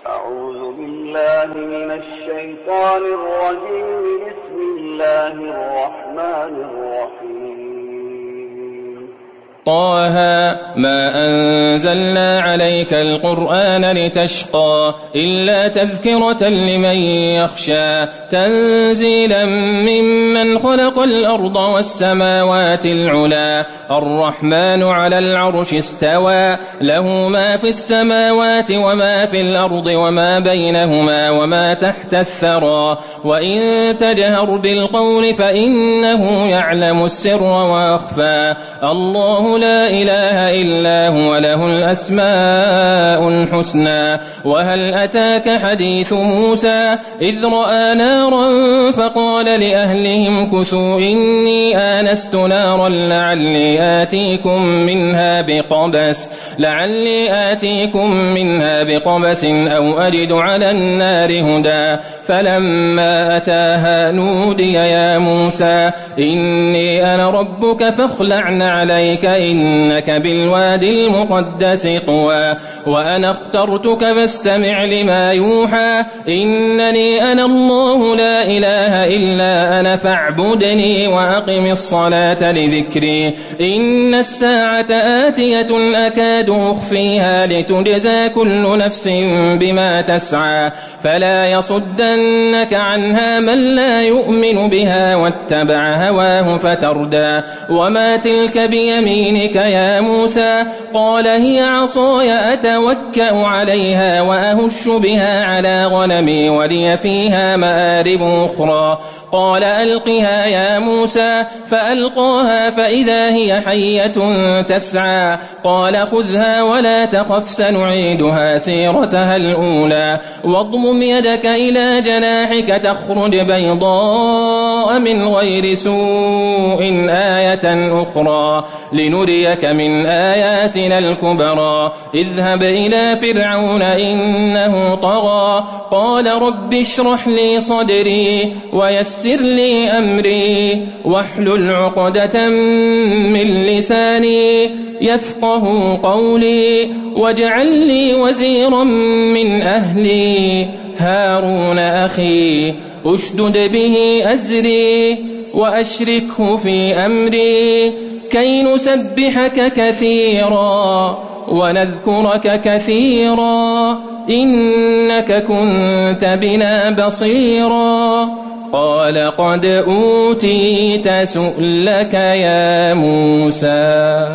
أعوذ بالله من الشيطان الرجيم. بسم الله الرحمن الرحيم. طه ما أنزلنا عليك القرآن لتشقى إلا تذكرة لمن يخشى تنزيلا ممن خلق الأرض والسماوات العلا الرحمن على العرش استوى له ما في السماوات وما في الأرض وما بينهما وما تحت الثرى وإن تجهر بالقول فإنه يعلم السر وأخفى الله لا إله إلا هو له الأسماء الحسنى وهل أتاك حديث موسى إذ رأى نارا فقال لأهلهم كثوا إني آنست نارا لعلي آتيكم منها بقبس أو أجد على النار هدى فلما أتاها نودي يا موسى إني أنا ربك فاخلع عليك إنك بالوادي المقدس طوى وأنا اخترتك فاستمع لما يوحى إنني أنا الله لا إله إلا أنا فاعبدني وأقم الصلاة لذكري إن الساعة آتية أكاد أخفيها لتجزى كل نفس بما تسعى فلا يصدنك عنها من لا يؤمن بها واتبع هواه فتردى وما تلك بيمينك يا موسى قال هي عصاي أتوكأ عليها وأهش بها على غنمي ولي فيها مآرب أخرى قال ألقها يا موسى فألقاها فإذا هي حية تسعى قال خذها ولا تخف سنعيدها سيرتها الأولى واضمم يدك إلى جناحك تخرج بيضاء من غير سوء آية أخرى لنريك من آياتنا الكبرى اذهب إلى فرعون إنه طغى قال رب اشرح لي صدري ويسر لي أمري واحلل عقدة من لساني يفقه قولي واجعل لي وزيرا من أهلي هارون أخي أشدد به أزري وأشركه في أمري كي نسبحك كثيرا ونذكرك كثيرا إنك كنت بنا بصيرا قال قد أوتيت سؤلك يا موسى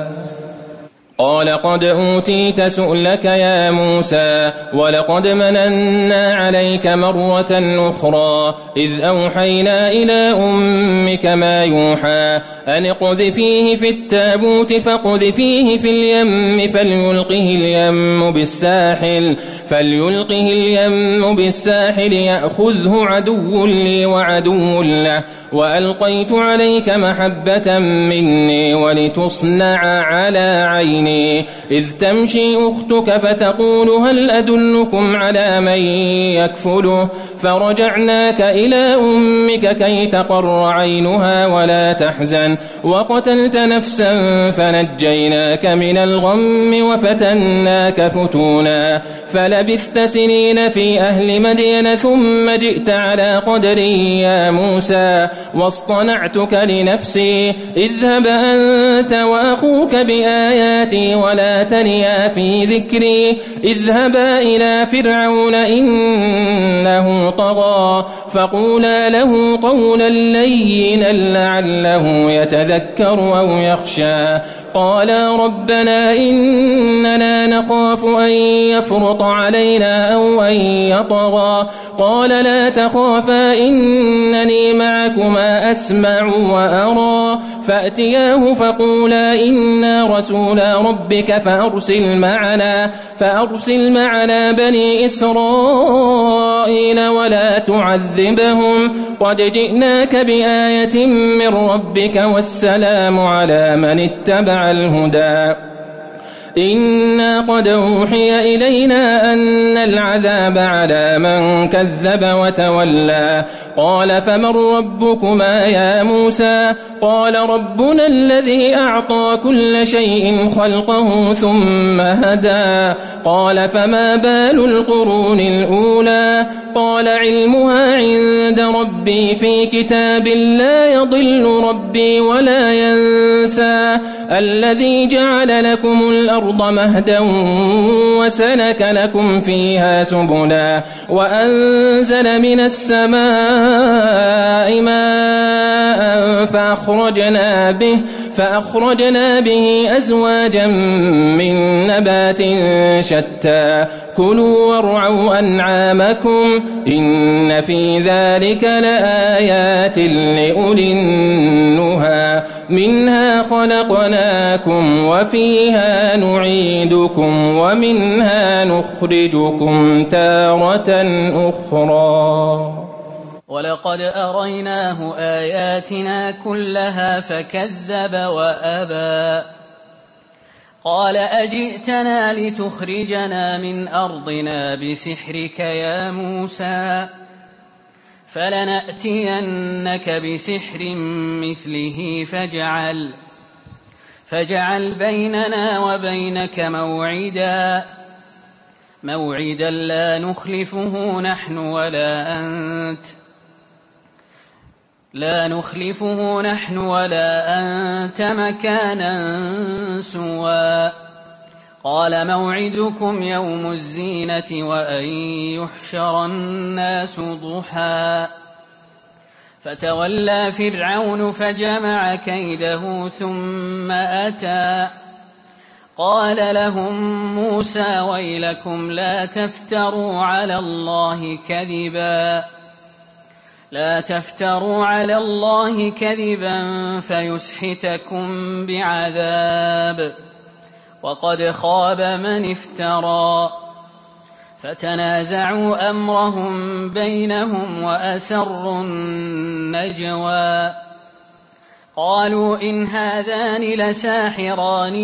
ولقد مننا عليك مرة أخرى إذ أوحينا إلى أمك ما يوحى أن اقذفيه في التابوت فاقذفيه في اليم فليلقه اليم بالساحل يأخذه عدو لي وعدو له وألقيت عليك محبة مني ولتصنع على عيني إذ تمشي أختك فتقول هل أدلكم على من يكفله فرجعناك إلى أمك كي تقر عينها ولا تحزن وقتلت نفسا فنجيناك من الغم وفتناك فتونا فلبثت سنين في أهل مدين ثم جئت على قدري يا موسى واصطنعتك لنفسي اذهب أنت وأخوك بآياتي ولا تنيا في ذكري اذهبا إلى فرعون إنه طغى فقولا له قولا لينا لعله يتذكر أو يخشى قالا ربنا إننا نخاف أن يفرط علينا أو أن يطغى قال لا تخافا إنني معكما أسمع وأرى فأتياه فقولا إنا رسولا ربك فأرسل معنا بني إسرائيل ولا تعذبهم قد جئناك بآية من ربك والسلام على من اتبع الهدى إنا قد أوحي إلينا أن العذاب على من كذب وتولى قال فمن ربكما يا موسى قال ربنا الذي أعطى كل شيء خلقه ثم هدى قال فما بال القرون الأولى قال علمها عند ربي في كتاب لا يضل ربي ولا ينسى الذي جعل لكم الأرض مهدا وسلك لكم فيها سبلا وأنزل من السماء ماء فأخرجنا به أزواجا من نبات شتى كلوا وارعوا أنعامكم إن في ذلك لآيات لأولي النهى منها خلقناكم وفيها نعيدكم ومنها نخرجكم تارة أخرى ولقد أريناه آياتنا كلها فكذب وأبى قال أجئتنا لتخرجنا من أرضنا بسحرك يا موسى فلنأتينك بسحر مثله فاجعل بيننا وبينك موعدا لا نخلفه نحن ولا أنت مكانا سوى قال موعدكم يوم الزينة وأن يحشر الناس ضحى فتولى فرعون فجمع كيده ثم أتى قال لهم موسى ويلكم لا تفتروا على الله كذبا فيسحتكم بعذاب وقد خاب من افترى فتنازعوا أمرهم بينهم وأسروا النجوى قالوا إن هذان لساحران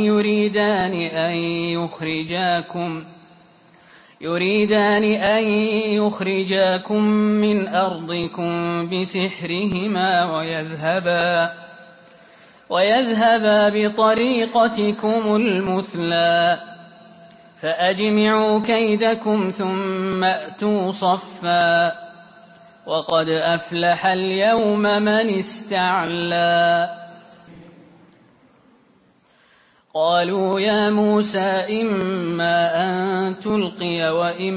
يريدان أن يخرجاكم من أرضكم بسحرهما ويذهبا بطريقتكم المثلى فأجمعوا كيدكم ثم أتوا صفا وقد أفلح اليوم من استعلى قالوا يا موسى إما أن تلقي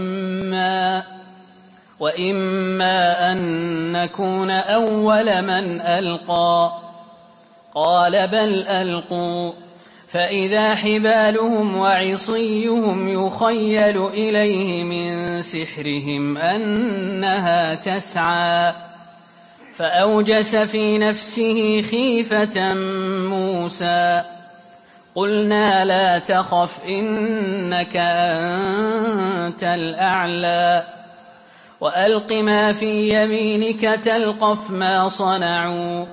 وإما أن نكون أول من ألقى قال بل ألقوا فإذا حبالهم وعصيهم يخيل إليه من سحرهم أنها تسعى فأوجس في نفسه خيفة موسى قلنا لا تخف إنك أنت الأعلى وألق ما في يمينك تلقف ما صنعوا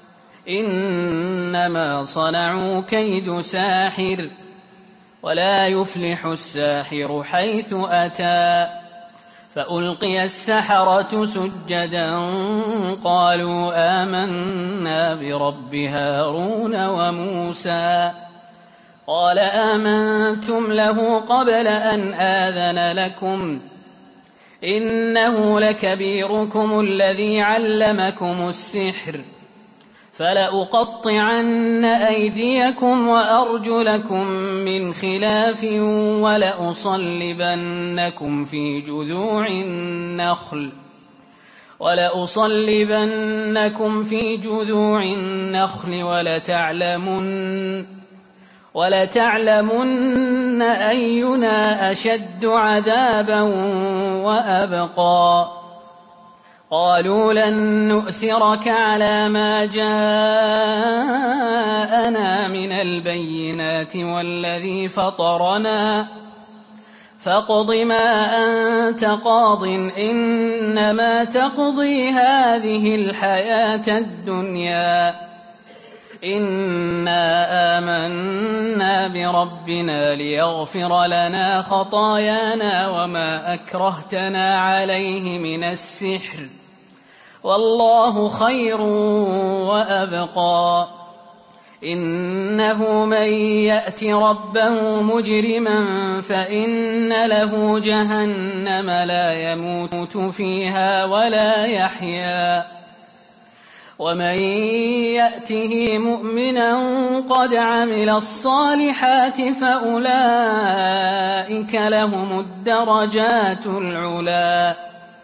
إنما صنعوا كيد ساحر ولا يفلح الساحر حيث أتى فألقي السحرة سجدا قالوا آمنا برب هارون وموسى قال آمنتم له قبل أن آذن لكم إنه لكبيركم الذي علمكم السحر فلأقطعن أيديكم وأرجلكم من خلاف ولأصلبنكم في جذوع النخل ولتعلمن أينا أشد عذابا وأبقى قالوا لن نؤثرك على ما جاءنا من البينات والذي فطرنا فاقض ما أنت قاض إنما تقضي هذه الحياة الدنيا إنا آمنا بربنا ليغفر لنا خطايانا وما أكرهتنا عليه من السحر والله خير وأبقى إنه من يأت ربه مجرما فإن له جهنم لا يموت فيها ولا يحيا ومن يأته مؤمنا قد عمل الصالحات فأولئك لهم الدرجات العلا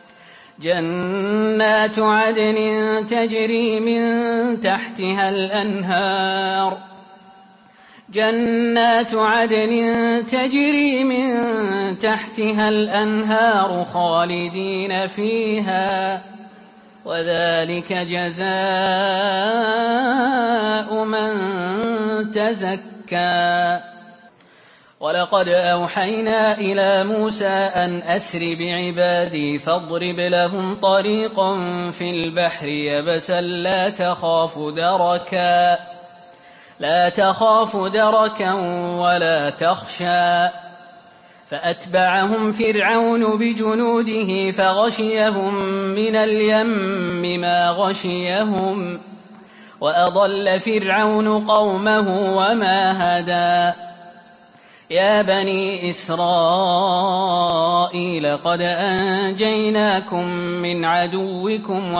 جنات عدن تجري من تحتها الأنهار خالدين فيها وذلك جزاء من تزكى ولقد أوحينا إلى موسى أن أسر بعبادي فاضرب لهم طريقا في البحر يبسا لا تخاف دركا ولا تخشى فأتبعهم فرعون بجنوده فغشيهم من اليم ما غشيهم وأضل فرعون قومه وما هدى يا بني إسرائيل قد أنجيناكم من عدوكم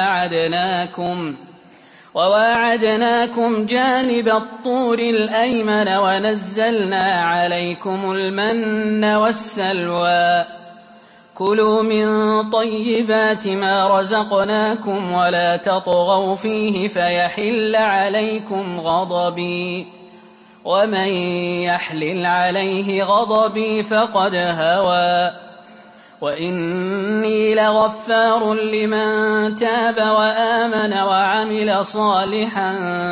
وواعدناكم جانب الطور الأيمن ونزلنا عليكم المن والسلوى كلوا من طيبات ما رزقناكم ولا تطغوا فيه فيحل عليكم غضبي ومن يحلل عليه غضبي فقد هوى وإني لغفار لمن تاب وآمن وعمل صالحا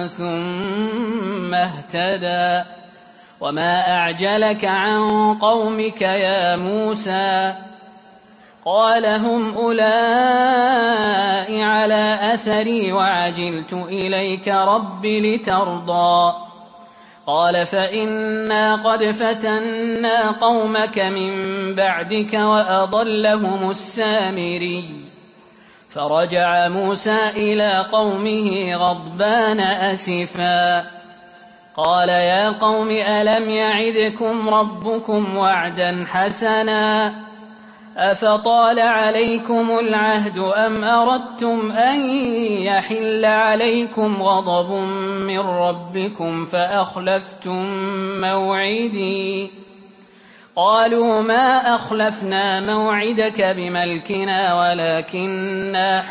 ثم اهتدى وما أعجلك عن قومك يا موسى قال هم أولئك على أثري وعجلت إليك رب لترضى قال فإنا قد فتنا قومك من بعدك وأضلهم السامري فرجع موسى إلى قومه غضبان أسفا قال يا قوم ألم يعدكم ربكم وعدا حسنا أفطال عليكم العهد أم أردتم أن يحل عليكم غضب من ربكم فأخلفتم موعدي قالوا ما أخلفنا موعدك بملكنا ولكننا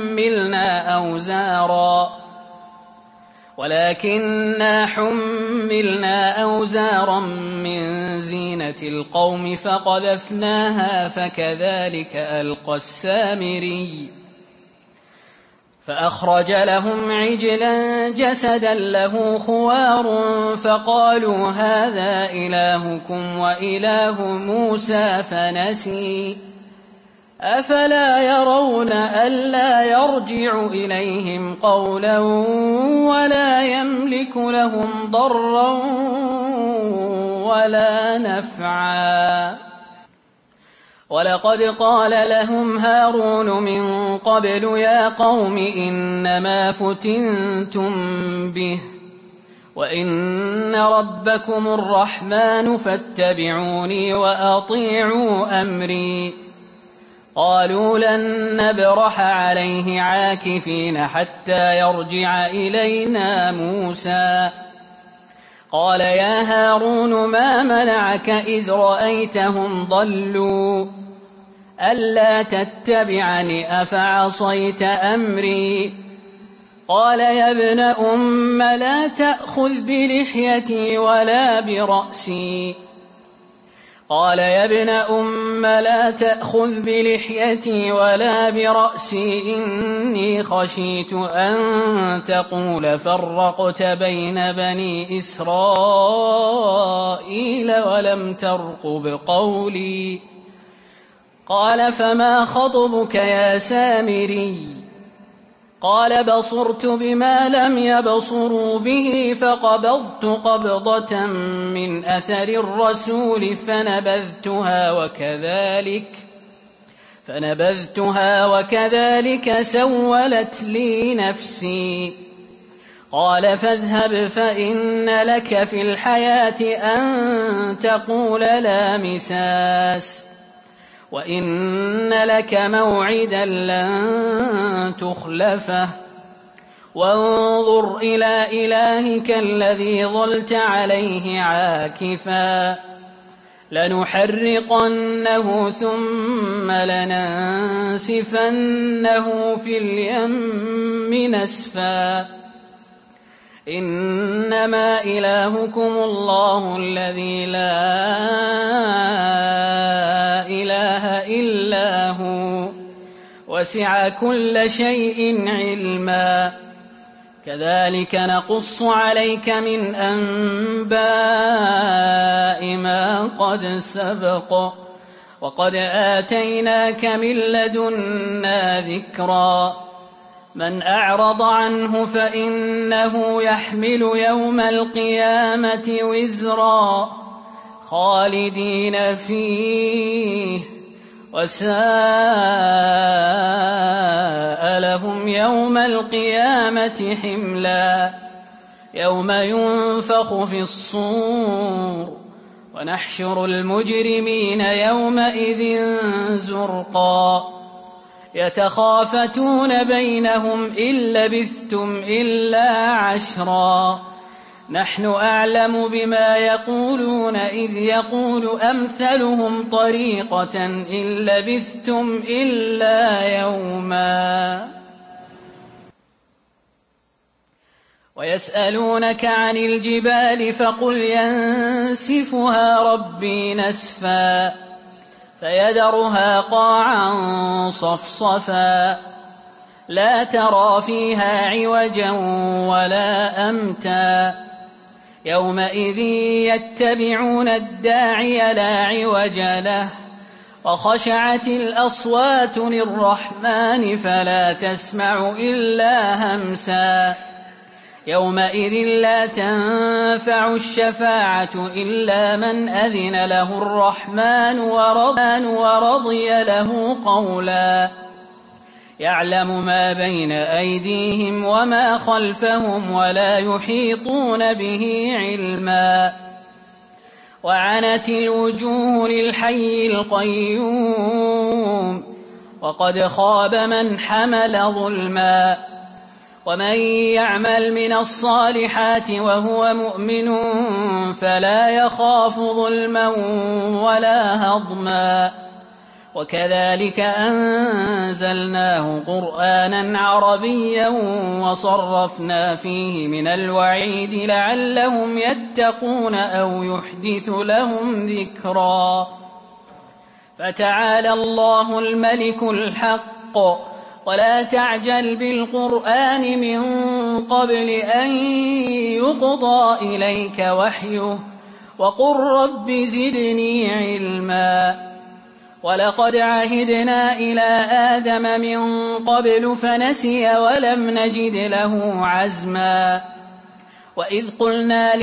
حملنا أوزارا من زينة القوم فقذفناها فكذلك ألقى السامري فأخرج لهم عجلا جسدا له خوار فقالوا هذا إلهكم وإله موسى فنسي أفلا يرون ألا يرجع إليهم قولا ولا يملك لهم ضرا ولا نفعا ولقد قال لهم هارون من قبل يا قوم إنما فتنتم به وإن ربكم الرحمن فاتبعوني وأطيعوا أمري قالوا لن نبرح عليه عاكفين حتى يرجع إلينا موسى قال يا هارون ما منعك إذ رأيتهم ضلوا ألا تتبعني أفعصيت أمري قال يا ابن أم لا تأخذ بلحيتي ولا برأسي قال يا ابن أم لا تأخذ بلحيتي ولا برأسي إني خشيت أن تقول فرقت بين بني إسرائيل ولم ترقب قولي قال فما خطبك يا سامري قال بصرت بما لم يبصروا به فقبضت من أثر الرسول فنبذتها وكذلك سولت لي نفسي. قال فاذهب فإن لك في الحياة أن تقول لا مساس وإن لك موعدا لن تخلفه وانظر إلى إلهك الذي ظلت عليه عاكفا لنحرقنه ثم لننسفنه في اليم نسفا إنما إلهكم الله الذي لا إله إلا هو وسع كل شيء علما كذلك نقص عليك من أنباء ما قد سبق وقد آتيناك من لدنا ذكرا من أعرض عنه فإنه يحمل يوم القيامة وزرا خالدين فيه وساء لهم يوم القيامة حملا يوم ينفخ في الصور ونحشر المجرمين يومئذ زرقا يتخافتون بينهم إن لبثتم إلا عشرا نحن أعلم بما يقولون إذ يقول أمثلهم طريقة إن لبثتم إلا يوما ويسألونك عن الجبال فقل ينسفها ربي نسفا فيذرها قاعا صفصفا لا ترى فيها عوجا ولا أمتا يومئذ يتبعون الداعي لا عوج له وخشعت الأصوات للرحمن فلا تسمع إلا همسا يومئذ لا تنفع الشفاعة إلا من أذن له الرحمن ورضي له قولا يعلم ما بين أيديهم وما خلفهم ولا يحيطون به علما وعنت الوجوه للحي القيوم وقد خاب من حمل ظلما ومن يعمل من الصالحات وهو مؤمن فلا يخاف ظلما ولا هضما وكذلك أنزلناه قرآنا عربيا وصرفنا فيه من الوعيد لعلهم يتقون أو يحدث لهم ذكرا فتعالى الله الملك الحق ولا تعجل بالقرآن من قبل أن يقضى إليك وحيه وقل رب زدني علما ولقد عهدنا إلى آدم من قبل فنسي ولم نجد له عزما وإذ قلنا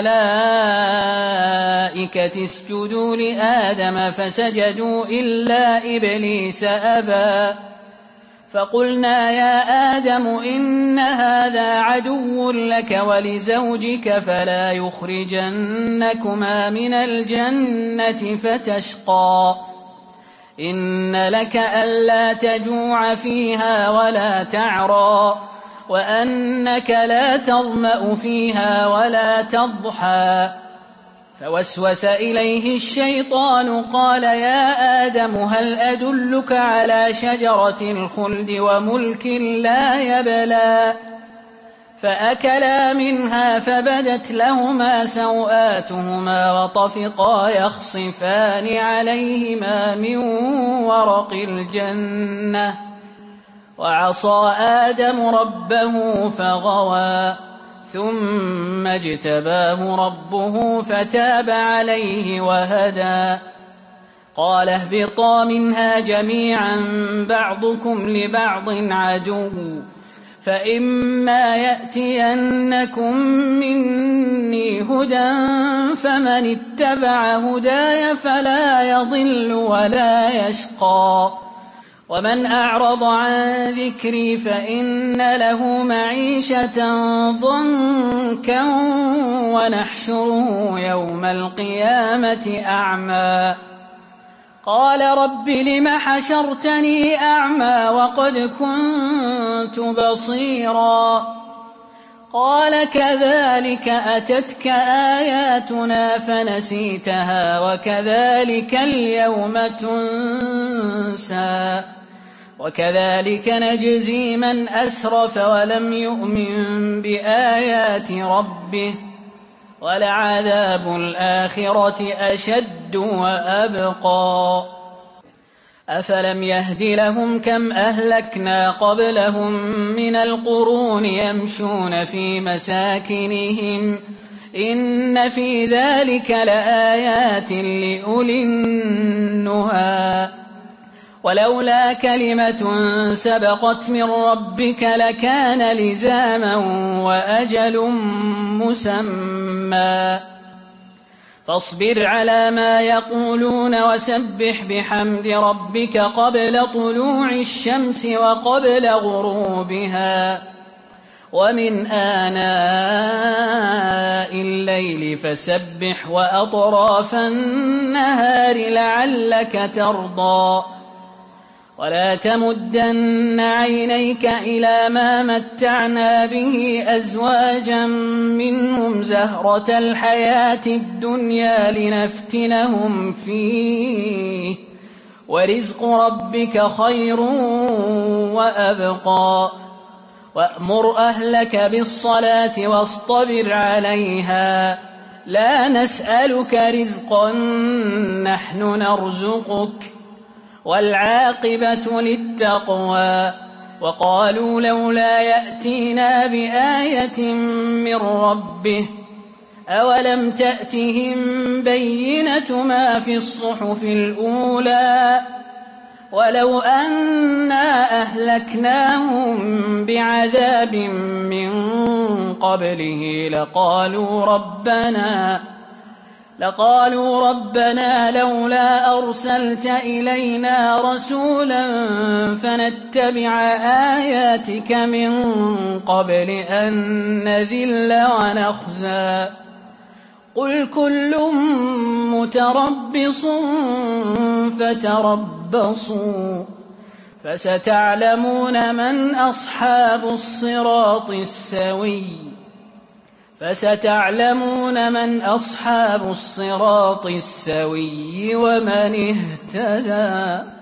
للملائكة اسجدوا لآدم فسجدوا إلا إبليس أبى فقلنا يا آدم إن هذا عدو لك ولزوجك فلا يخرجنكما من الجنة فتشقى إن لك ألا تجوع فيها ولا تعرى وأنك لا تظمأ فيها ولا تضحى فوسوس إليه الشيطان قال يا آدم هل أدلك على شجرة الخلد وملك لا يبلى فأكلا منها فبدت لهما سوآتهما وطفقا يخصفان عليهما من ورق الجنة وعصى آدم ربه فغوى ثم اجتباه ربه فتاب عليه وهدى قال اهبطا منها جميعا بعضكم لبعض عدو فإما يأتينكم مني هدى فمن اتبع هداي فلا يضل ولا يشقى ومن أعرض عن ذكري فإن له معيشة ضنكا ونحشره يوم القيامة أعمى قال رب لم حشرتني أعمى وقد كنت بصيرا قال كذلك أتتك آياتنا فنسيتها وكذلك اليوم تنسى وكذلك نجزي من أسرف ولم يؤمن بآيات ربه ولعذاب الآخرة أشد وأبقى أفلم يهد لهم كم أهلكنا قبلهم من القرون يمشون في مساكنهم إن في ذلك لآيات لأولي النهى ولولا كلمة سبقت من ربك لكان لزاما وأجل مسمى فاصبر على ما يقولون وسبح بحمد ربك قبل طلوع الشمس وقبل غروبها ومن آناء الليل فسبح وأطراف النهار لعلك ترضى ولا تمدن عينيك إلى ما متعنا به أزواجا منهم زهرة الحياة الدنيا لنفتنهم فيه ورزق ربك خير وأبقى وأمر أهلك بالصلاة واصطبر عليها لا نسألك رزقا نحن نرزقك والعاقبة للتقوى وقالوا لولا يأتينا بآية من ربه أولم تأتهم بينة ما في الصحف الأولى ولو أنا أهلكناهم بعذاب من قبله لقالوا ربنا لولا أرسلت إلينا رسولا فنتبع آياتك من قبل أن نذل ونخزى قل كل متربص فتربصوا فستعلمون من أصحاب الصراط السوي ومن اهتدى